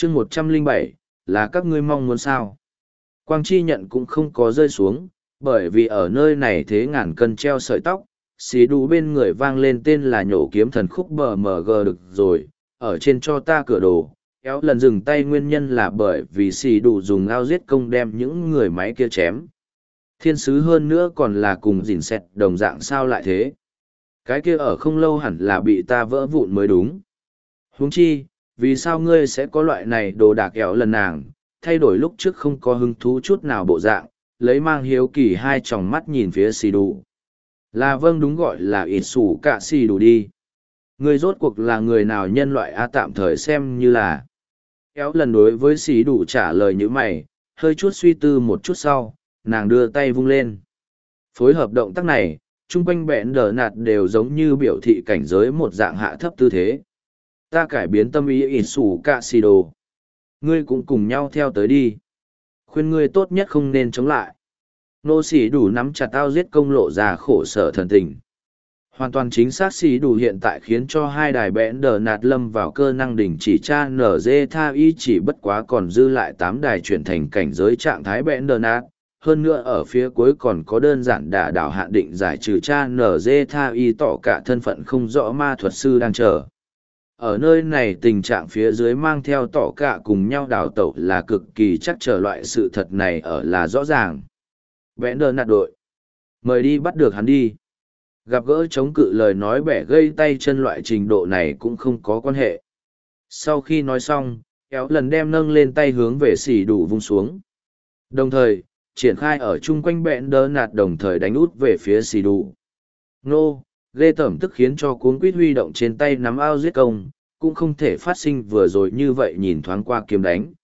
chương 107, là các ngươi mong muốn sao? Quang chi nhận cũng không có rơi xuống, bởi vì ở nơi này thế ngàn cân treo sợi tóc, xì đủ bên người vang lên tên là nhổ kiếm thần khúc BMG được rồi, ở trên cho ta cửa đồ. Kéo lần dừng tay nguyên nhân là bởi vì xì đủ dùng ao giết công đem những người máy kia chém. Thiên sứ hơn nữa còn là cùng dìn xẹt đồng dạng sao lại thế? Cái kia ở không lâu hẳn là bị ta vỡ vụn mới đúng. Huống chi, vì sao ngươi sẽ có loại này đồ đạc kéo lần nàng, thay đổi lúc trước không có hứng thú chút nào bộ dạng, lấy mang hiếu kỳ hai tròng mắt nhìn phía xì đủ. Là vâng đúng gọi là ít sủ cả xì đủ đi. Ngươi rốt cuộc là người nào nhân loại tạm thời xem như là. Kéo lần đối với xì đủ trả lời như mày, hơi chút suy tư một chút sau, nàng đưa tay vung lên. Phối hợp động tác này, chung quanh bẹn đờ nạt đều giống như biểu thị cảnh giới một dạng hạ thấp tư thế. Ta cải biến tâm ý ít sủ cả xì đồ. Ngươi cũng cùng nhau theo tới đi. Khuyên ngươi tốt nhất không nên chống lại. Nô xì đủ nắm chặt ao giết công lộ ra khổ sở thần tình. Hoàn toàn chính xác xì đủ hiện tại khiến cho hai đài bẽn đờ nạt lâm vào cơ năng đỉnh chỉ tra nở dê tha y chỉ bất quá còn dư lại 8 đài chuyển thành cảnh giới trạng thái bẽn đờ nạt. Hơn nữa ở phía cuối còn có đơn giản đả đảo hạn định giải trừ tra nở dê tha y tỏ cả thân phận không rõ ma thuật sư đang chờ. Ở nơi này tình trạng phía dưới mang theo tỏ cả cùng nhau đào tẩu là cực kỳ chắc trở loại sự thật này ở là rõ ràng. Bẽn đờ nạt đội. Mời đi bắt được hắn đi. Gặp gỡ chống cự lời nói bẻ gây tay chân loại trình độ này cũng không có quan hệ. Sau khi nói xong, kéo lần đem nâng lên tay hướng về xì đủ vung xuống. Đồng thời, triển khai ở chung quanh bẽn đờ nạt đồng thời đánh út về phía xì đủ. Nô, ghê tởm tức khiến cho cuống quýt huy động trên tay nắm ao giết công, cũng không thể phát sinh vừa rồi như vậy nhìn thoáng qua kiếm đánh.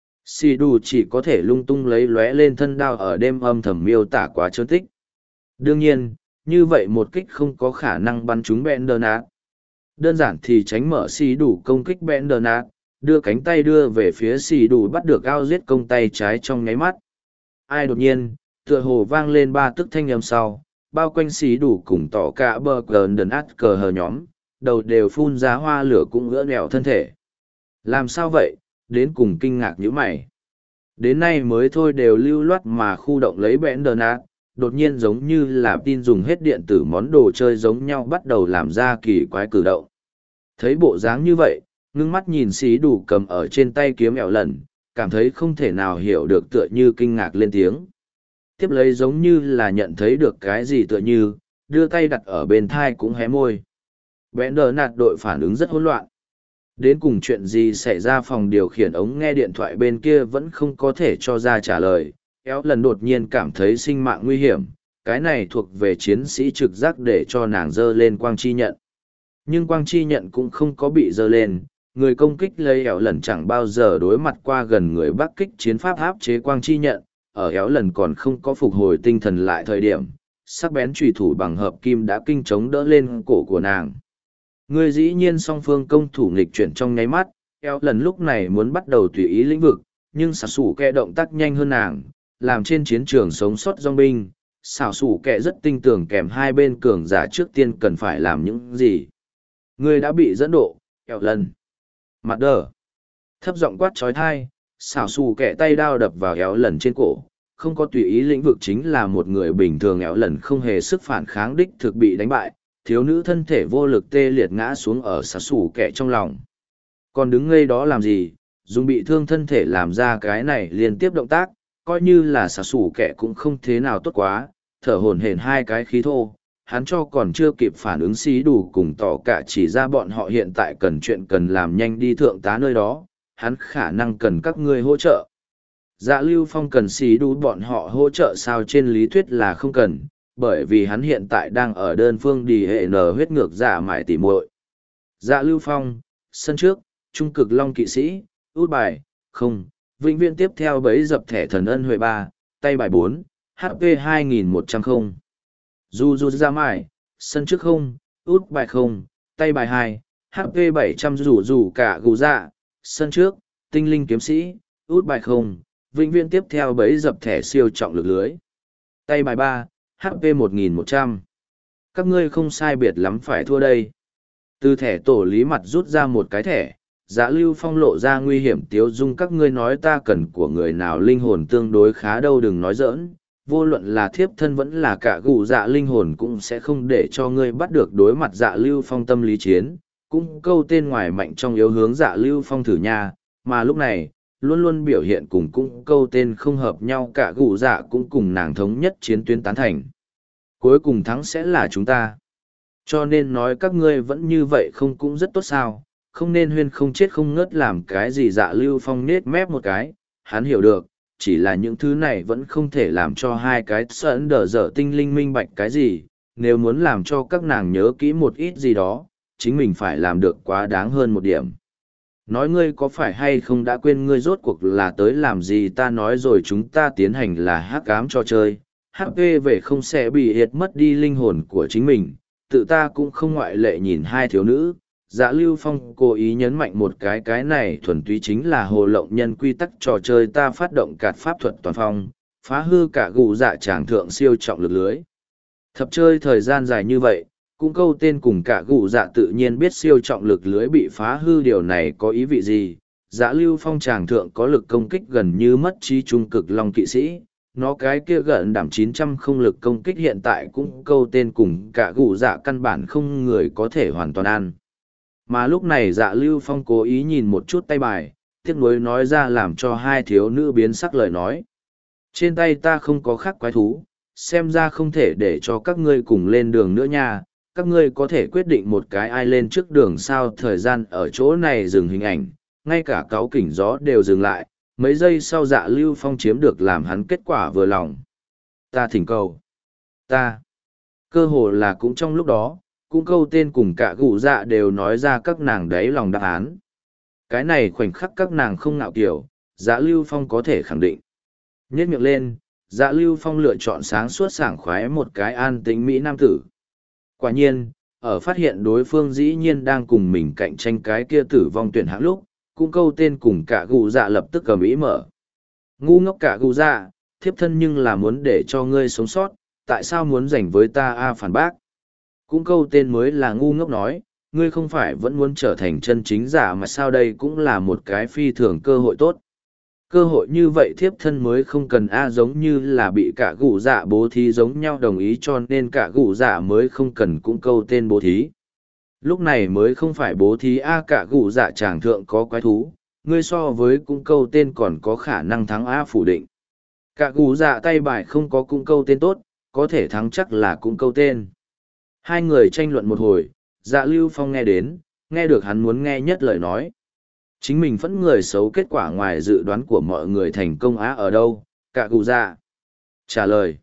Xì đủ chỉ có thể lung tung lấy lóe lên thân đao ở đêm âm thầm miêu tả quá trơn tích. Đương nhiên, như vậy một kích không có khả năng bắn trúng Bendernat. Đơn giản thì tránh mở xì đủ công kích Bendernat, đưa cánh tay đưa về phía xì đủ bắt được ao giết công tay trái trong nháy mắt. Ai đột nhiên, tựa hồ vang lên 3 tức thanh âm sau, bao quanh xì đủ cùng tỏ cả bờ Bendernat cờ hờ nhóm, đầu đều phun ra hoa lửa cũng ngỡ nẹo thân thể. Làm sao vậy, đến cùng kinh ngạc như mày. Đến nay mới thôi đều lưu loát mà khu động lấy Bendernat, đột nhiên giống như là tin dùng hết điện tử món đồ chơi giống nhau bắt đầu làm ra kỳ quái cử động. Thấy bộ dáng như vậy, ngưng mắt nhìn xí đủ cầm ở trên tay kiếm ẻo lần, cảm thấy không thể nào hiểu được tựa như kinh ngạc lên tiếng. Tiếp lấy giống như là nhận thấy được cái gì tựa như, đưa tay đặt ở bên thai cũng hé môi. Bendernat đội phản ứng rất hỗn loạn. Đến cùng chuyện gì xảy ra phòng điều khiển ống nghe điện thoại bên kia vẫn không có thể cho ra trả lời. Kéo lần đột nhiên cảm thấy sinh mạng nguy hiểm, cái này thuộc về chiến sĩ trực giác để cho nàng dơ lên quang chi nhận. Nhưng quang chi nhận cũng không có bị dơ lên, người công kích lấy éo lần chẳng bao giờ đối mặt qua gần người bắc kích chiến pháp áp chế quang chi nhận, ở éo lần còn không có phục hồi tinh thần lại thời điểm, sắc bén trùy thủ bằng hợp kim đã kinh chống đỡ lên cổ của nàng. Người dĩ nhiên song phương công thủ nghịch chuyển trong nháy mắt, éo lần lúc này muốn bắt đầu tùy ý lĩnh vực, nhưng xả sủ kẹ động tác nhanh hơn nàng, làm trên chiến trường sống sót dòng binh, xảo sủ kẹ rất tinh tưởng kèm hai bên cường giả trước tiên cần phải làm những gì. Người đã bị dẫn độ, éo lần. Mặt đờ. Thấp giọng quát trói thai, xảo sủ kẹ tay đao đập vào éo lần trên cổ, không có tùy ý lĩnh vực chính là một người bình thường éo lần không hề sức phản kháng đích thực bị đánh bại, thiếu nữ thân thể vô lực tê liệt ngã xuống ở xảo sủ kẹ trong lòng. Còn đứng ngây đó làm gì, dùng bị thương thân thể làm ra cái này liên tiếp động tác, coi như là xả sủ kẻ cũng không thế nào tốt quá, thở hổn hển hai cái khí thô, hắn cho còn chưa kịp phản ứng xí đủ cùng tỏ cả chỉ ra bọn họ hiện tại cần chuyện cần làm nhanh đi thượng tá nơi đó, hắn khả năng cần các ngươi hỗ trợ. Dạ Lưu Phong cần xí đủ bọn họ hỗ trợ sao trên lý thuyết là không cần, bởi vì hắn hiện tại đang ở đơn phương đi hệ nở huyết ngược giả mải tỉ muội. Dạ Lưu Phong, sân trước, trung cực long kỵ sĩ, út bài, không, vĩnh viễn tiếp theo bấy dập thẻ thần ân huệ 3, tay bài 4, HP 2100 không. Du ra mải, sân trước không, út bài không, tay bài 2, HP 700 rủ cả gù dạ, sân trước, tinh linh kiếm sĩ, út bài không, vĩnh viễn tiếp theo bấy dập thẻ siêu trọng lực lưới. Tay bài 3, HP 1100. Các ngươi không sai biệt lắm phải thua đây. Từ thẻ tổ lý mặt rút ra một cái thẻ, Dạ Lưu Phong lộ ra nguy hiểm tiếu dung, các ngươi nói ta cần của người nào linh hồn tương đối khá đâu, đừng nói giỡn, vô luận là thiếp thân vẫn là cả gù dạ linh hồn cũng sẽ không để cho ngươi bắt được. Đối mặt Dạ Lưu Phong tâm lý chiến, cũng câu tên ngoài mạnh trong yếu hướng Dạ Lưu Phong thử nha, mà lúc này, luôn luôn biểu hiện cùng cũng câu tên không hợp nhau cả gù dạ cũng cùng nàng thống nhất chiến tuyến tán thành. Cuối cùng thắng sẽ là chúng ta. Cho nên nói các ngươi vẫn như vậy không cũng rất tốt sao, không nên huyên không chết không ngớt làm cái gì. Dạ Lưu Phong nết mép một cái, hắn hiểu được, chỉ là những thứ này vẫn không thể làm cho hai cái sợn đờ dở tinh linh minh bạch cái gì, nếu muốn làm cho các nàng nhớ kỹ một ít gì đó, chính mình phải làm được quá đáng hơn một điểm. Nói ngươi có phải hay không đã quên ngươi rốt cuộc là tới làm gì, ta nói rồi chúng ta tiến hành là hắc ám trò chơi, HP về không sẽ bị hiệt mất đi linh hồn của chính mình, tự ta cũng không ngoại lệ. Nhìn hai thiếu nữ, Dạ Lưu Phong cố ý nhấn mạnh một cái này thuần túy chính là hồ lộng nhân quy tắc trò chơi, ta phát động cạt pháp thuật toàn phong, phá hư cả gù dạ tràng thượng siêu trọng lực lưới. Thập chơi thời gian dài như vậy, cũng câu tên cùng cả gù dạ tự nhiên biết siêu trọng lực lưới bị phá hư điều này có ý vị gì. Dạ Lưu Phong tràng thượng có lực công kích gần như mất trí trung cực long kỵ sĩ, nó cái kia gần đảm 900 không lực công kích hiện tại cũng câu tên cùng cả gù dạ căn bản không người có thể hoàn toàn ăn. Mà lúc này Dạ Lưu Phong cố ý nhìn một chút tay bài, tiếc nuối nói ra làm cho hai thiếu nữ biến sắc lời nói. Trên tay ta không có khác quái thú, xem ra không thể để cho các ngươi cùng lên đường nữa nha, các ngươi có thể quyết định một cái ai lên trước đường sao. Thời gian ở chỗ này dừng hình ảnh, ngay cả cáu kỉnh gió đều dừng lại, mấy giây sau Dạ Lưu Phong chiếm được làm hắn kết quả vừa lòng. Ta thỉnh cầu. Ta. Cơ hồ là cũng trong lúc đó, cũng câu tên cùng cả gù dạ đều nói ra các nàng đáy lòng đáp án. Cái này khoảnh khắc các nàng không ngạo kiểu, Dạ Lưu Phong có thể khẳng định. Nhét miệng lên, Dạ Lưu Phong lựa chọn sáng suốt sảng khoái một cái an tĩnh mỹ nam tử. Quả nhiên, ở phát hiện đối phương dĩ nhiên đang cùng mình cạnh tranh cái kia tử vong tuyển hạng lúc, cũng câu tên cùng cả gù dạ lập tức cầm ý mở. Ngu ngốc cả gù dạ, thiếp thân nhưng là muốn để cho ngươi sống sót, tại sao muốn giành với ta a phản bác. Cũng câu tên mới là ngu ngốc nói, ngươi không phải vẫn muốn trở thành chân chính giả mà sao, đây cũng là một cái phi thường cơ hội tốt. Cơ hội như vậy thiếp thân mới không cần a, giống như là bị cả gù dạ bố thí giống nhau, đồng ý, cho nên cả gù dạ mới không cần cũng câu tên bố thí. Lúc này mới không phải bố thí a, cả gù dạ tràng thượng có quái thú, ngươi so với cũng câu tên còn có khả năng thắng a, phủ định. Cả gù dạ tay bài không có cũng câu tên tốt, có thể thắng chắc là cũng câu tên. Hai người tranh luận một hồi, Dạ Lưu Phong nghe được hắn muốn nghe nhất lời nói. Chính mình phẫn người xấu kết quả ngoài dự đoán của mọi người thành công á ở đâu, cả gù dạ. Trả lời.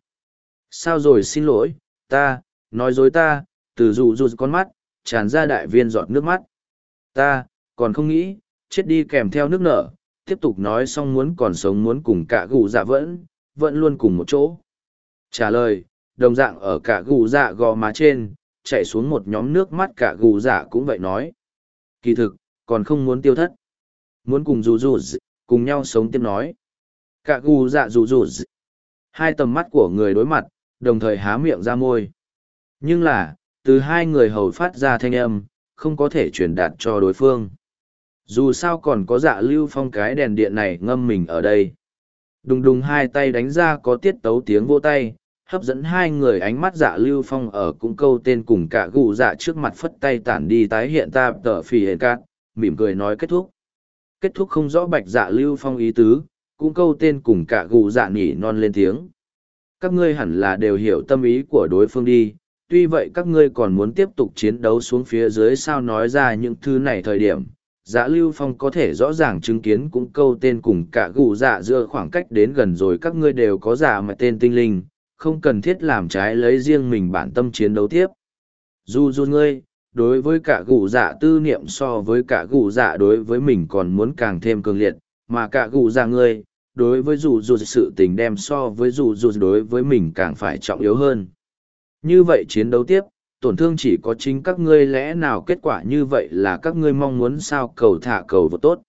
Sao rồi, xin lỗi, ta, nói dối ta, từ dụ con mắt, tràn ra đại viên giọt nước mắt. Ta, còn không nghĩ, chết đi kèm theo nước nở, tiếp tục nói xong muốn còn sống muốn cùng cả gù dạ vẫn luôn cùng một chỗ. Trả lời, đồng dạng ở cả gù dạ gò má trên, chạy xuống một nhóm nước mắt, cả gù dạ cũng vậy nói. Kỳ thực, còn không muốn tiêu thất. Muốn cùng dù cùng nhau sống tiếp nói. Cả gù dạ dù hai tầm mắt của người đối mặt, đồng thời há miệng ra môi. Nhưng là, từ hai người hầu phát ra thanh âm, không có thể truyền đạt cho đối phương. Dù sao còn có Dạ Lưu Phong cái đèn điện này ngâm mình ở đây. Đùng đùng hai tay đánh ra có tiết tấu tiếng vô tay, hấp dẫn hai người ánh mắt. Dạ Lưu Phong ở cũng câu tên cùng cả gù dạ trước mặt phất tay tản đi tái hiện ta tờ phì hề cát, mỉm cười nói kết thúc. Kết thúc không rõ bạch Dạ Lưu Phong ý tứ, cũng câu tên cùng cả gù dạ nhỉ non lên tiếng. Các ngươi hẳn là đều hiểu tâm ý của đối phương đi, tuy vậy các ngươi còn muốn tiếp tục chiến đấu xuống phía dưới sao. Nói ra những thứ này thời điểm, Dạ Lưu Phong có thể rõ ràng chứng kiến cũng câu tên cùng cả gù dạ giữa khoảng cách đến gần rồi, các ngươi đều có giả mà tên tinh linh, không cần thiết làm trái lấy riêng mình bản tâm chiến đấu tiếp. Dù ngươi, đối với cả gù dạ tư niệm so với cả gù dạ đối với mình còn muốn càng thêm cường liệt, mà cả gù dạ ngươi, đối với dù sự tình đem so với dù đối với mình càng phải trọng yếu hơn. Như vậy chiến đấu tiếp, tổn thương chỉ có chính các ngươi, lẽ nào kết quả như vậy là các ngươi mong muốn sao? Cầu thả cầu vô tốt.